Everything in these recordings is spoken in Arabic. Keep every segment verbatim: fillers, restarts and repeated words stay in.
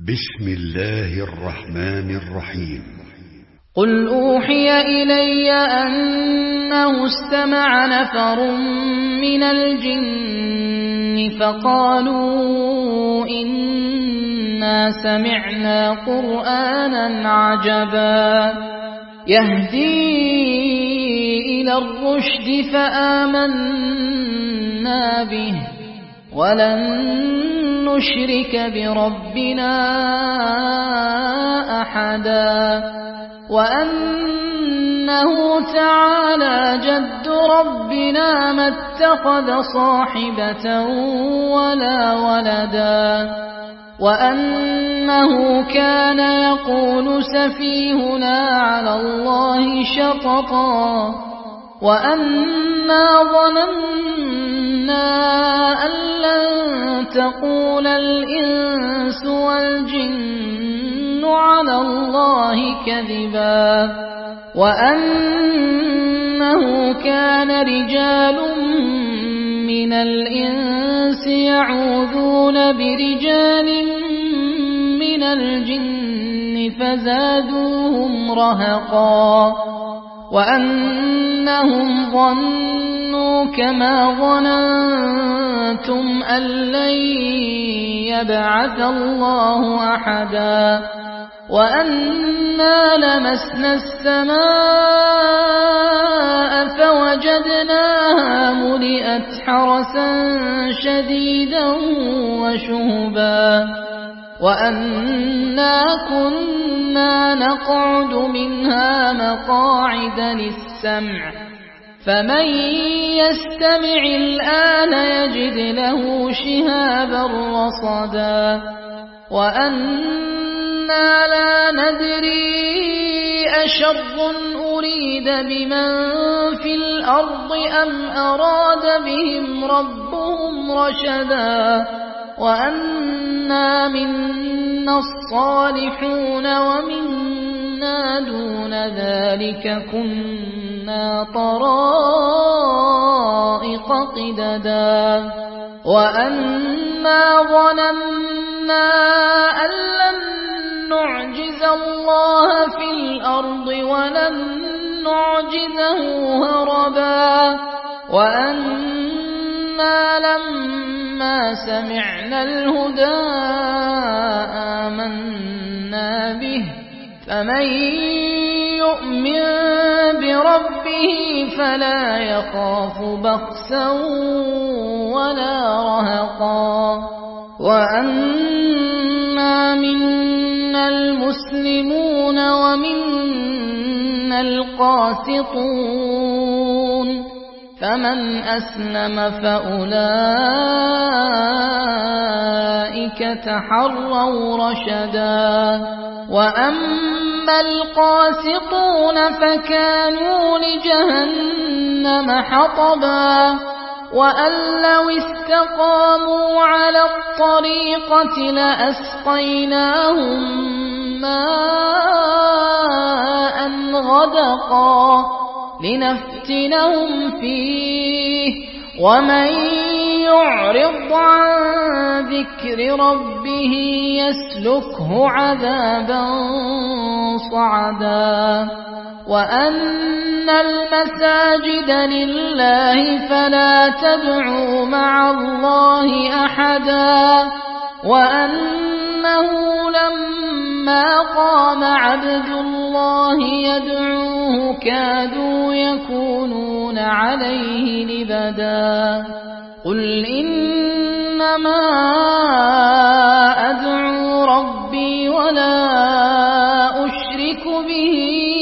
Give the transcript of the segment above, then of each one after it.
بسم الله الرحمن الرحيم. قل أوحي إلي أنه استمع نفر من الجن فقالوا إنا سمعنا قرآنا عجبا يهدي إلى الرشد فآمنا به ولن نشرك بربنا أحدا وأنه تعالى جد ربنا ما اتخذ صاحبة ولا ولدا وأنه كان يقول سفيهنا على الله شططا وأنا ظننا أن لن تقول الإنس والجن على الله كذبا وأنه كان رجال من الإنس يعوذون برجال من الجن فزادوهم رهقا وأنهم ظنوا كما ظننتم أن لن يبعث الله أحدا وأنا لمسنا السماء فوجدناها ملئت حرسا شديدا وشهبا وأنا كنا نقعد منها مقاعد للسمع فمن يستمع الآن يجد له شهابا رصدا وأنا لا ندري أشر أريد بمن في الأرض أم أراد بهم ربهم رشدا وأنا منا الصالحون ومنا دون ذلك كنا طرائق قددا وأنا ظننا أن لن نعجز الله في الأرض ولن نعجزه هربا وأنا لما سمعنا الهدى آمنا به فمن يؤمن بربه فلا يخاف بخسا ولا رهقا وأنا منا المسلمون ومنا القاسطون فمن أسلم فأولئك تحروا رشدا وأما القاسطون فكانوا لجهنم حطبا وأن لو استقاموا على الطريقة لأسقيناهم ماء غدقا لنفتنهم فيه ومن يعرض عن ذكر ربه يسلكه عذابا صعدا وأن المساجد لله فلا تدعوا مع الله أحدا وأنه لما قام عبد الله يدعوه كادوا يكونون عليه لبدا قل إنما أدعو ربي ولا أشرك به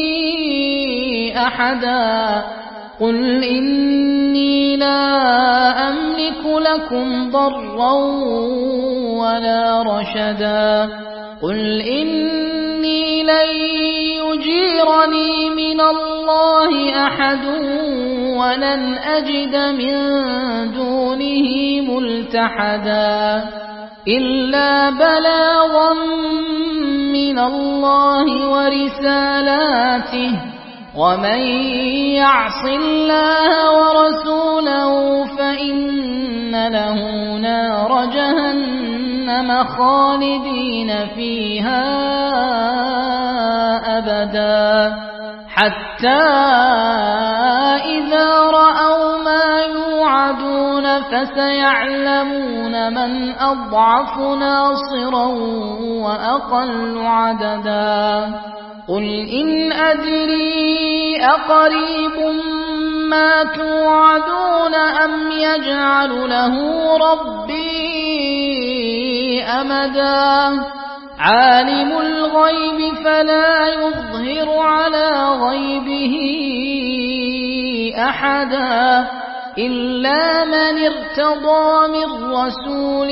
أحدا قل إني لا أملك لكم ضرا ولا رشدا قل إني لن يجيرني من الله أحد ولن أجد من دونه ملتحدا إلا بلاغا من الله ورسالاته ومن يعص الله ورسوله فإن له نار جهنم جهنم خالدين فيها أبدا حتى إذا رأوا ما يوعدون فسيعلمون من أضعف ناصرا وأقل عددا قل إن أدري أقريب ما توعدون أم يجعل له ربي أمدا عالم الغيب فلا يظهر على غيبه أحدا إلا من ارتضى من رسول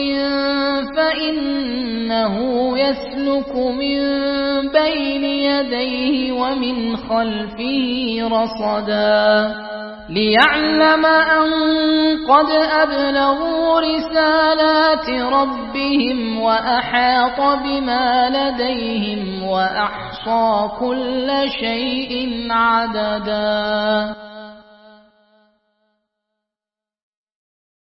فإنه يسلك من بين يديه ومن خلفه رصدا ليعلم أن قد أبلغوا رسالات ربهم وأحاط بما لديهم وأحصى كل شيء عددا.